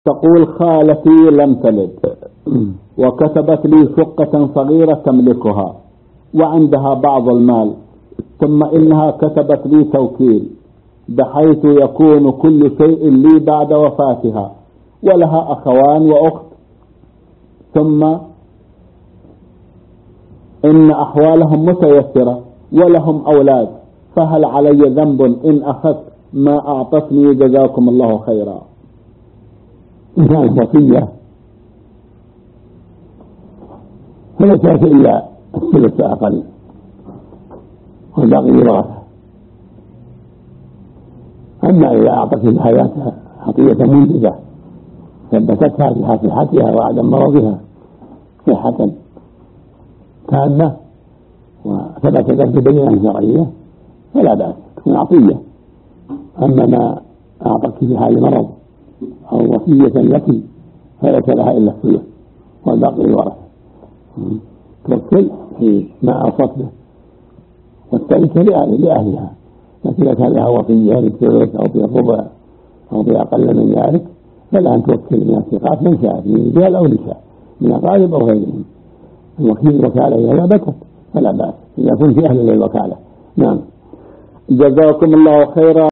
تقول خالتي لم تلد وكتبت لي شقة صغيرة تملكها وعندها بعض المال، ثم إنها كتبت لي توكيل بحيث يكون كل شيء لي بعد وفاتها، ولها أخوان وأخت، ثم إن أحوالهم متيسرة ولهم أولاد، فهل علي ذنب إن أخذت ما أعطتني؟ جزاكم الله خيرا. إن كانت وصية فليس إلا الثلث أقل والباقي للورثة. أما إذا أعطت في حياتها عطية منجزة ثبتتها في حال صحتها وعدم مرضها صحة تامة وثبتت ببينة شرعية فلا بأس تكون عطية. أما ما أعطت في حال مرض أو وصية لك فليس لها إلا الثلث والباقي للورثة. توكل في ما أوصت به والتركة لأهلها، لكن إذا كان لها وصية للثلث أو بالربع أو بأقل من ذلك فلا أن توكل من الثقات من شاء من رجال أو نساء من أقارب أو غيرهم. الوكيل الوكالة إذا ثبتت فلا بأس إذا كنت أهلا للوكالة. نعم. جزاكم الله خيرا.